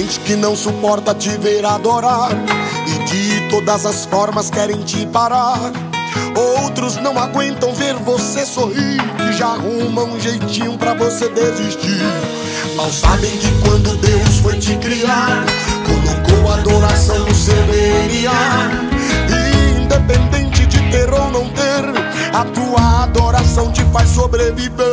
gente que não suporta te ver adorar e de todas as formas querem te parar. Outros não aguentam ver você sorrir, que já arrumam um jeitinho pra você desistir. Mal sabem que quando Deus foi te criar, colocou a adoração no seu DNA. E independente de ter ou não ter, a tua adoração te faz sobreviver.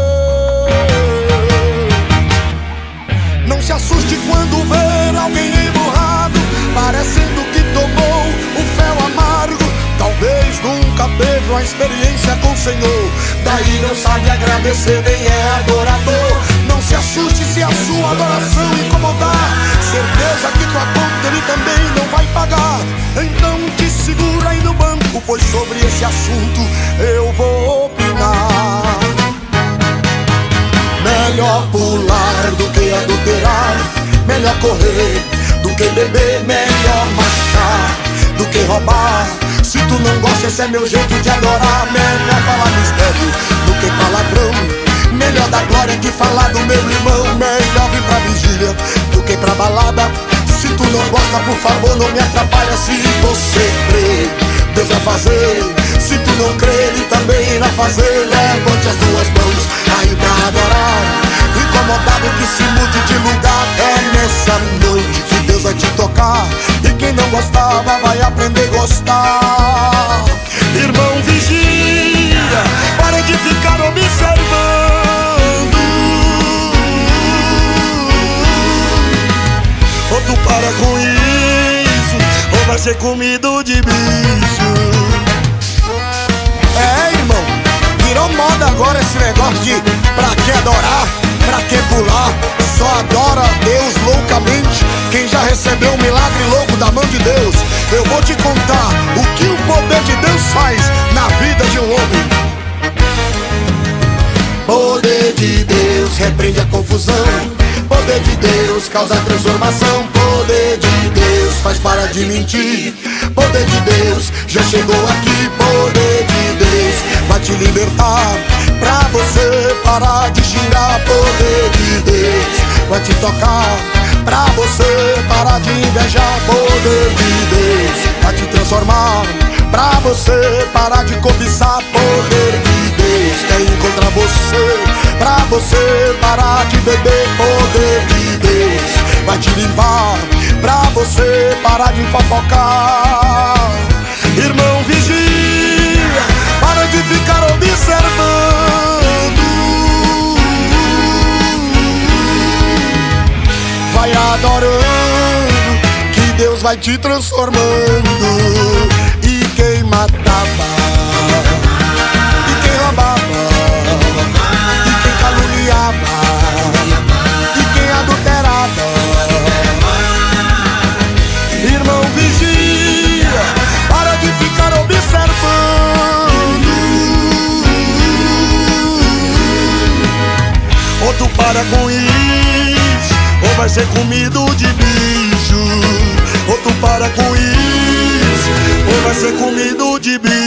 Não se assuste quando ver alguém emburrado, parecendo que tomou um fel amargo. Talvez nunca teve uma experiência com o Senhor, daí não sabe agradecer nem é adorador. Não se assuste se a sua adoração incomodar, certeza que tua conta ele também não vai pagar. Então te segura aí no banco, pois sobre esse assunto eu vou opinar. Melhor pular do que adulterar, melhor correr do que beber, melhor marchar do que roubar. Se tu não gosta, esse é meu jeito de adorar. Melhor falar mistério do que palavrão, melhor dar glória que falar do meu irmão. Melhor vir pra vigília do que pra balada. Se tu não gosta, por favor, não me atrapalha. Se você crê, Deus vai fazer. Se tu não crê, Ele também irá fazer. Levante as duas mãos aí pra adorar. Incomodado que se mude de lugar. É nessa noite que Deus vai te tocar, e quem não gostava vai aprender a gostar. Irmão, vigia, pare de ficar observando. Ou tu para com isso, ou vai ser comido de bicho. É, irmão, virou moda agora esse negócio de pra que adorar, pra que pular. Só adora Deus loucamente quem já recebeu um milagre louco da mão de Deus. Eu vou te contar o que o poder de Deus faz na vida de um homem. Poder de Deus repreende a confusão, poder de Deus causa transformação. Poder de Deus faz parar de mentir, poder de Deus já chegou aqui. Poder de Deus vai te libertar, pra você parar de xingar. Poder de Deus vai te tocar, pra você parar de invejar. Poder de Deus vai te transformar, pra você parar de cobiçar. Poder de Deus quer encontrar você, pra você parar de beber. Poder de Deus vai te limpar, pra você parar de fofocar. Irmão, vigia, para de ficar observando. Vai adorando, que Deus vai te transformando. E quem matava, e quem roubava, e quem caluniava, e quem adulterava. Irmão, vigia, para de ficar observando. Ou tu para com isso, ou vai ser comido de bicho. Ou tu para com isso, ou vai ser comido de bicho.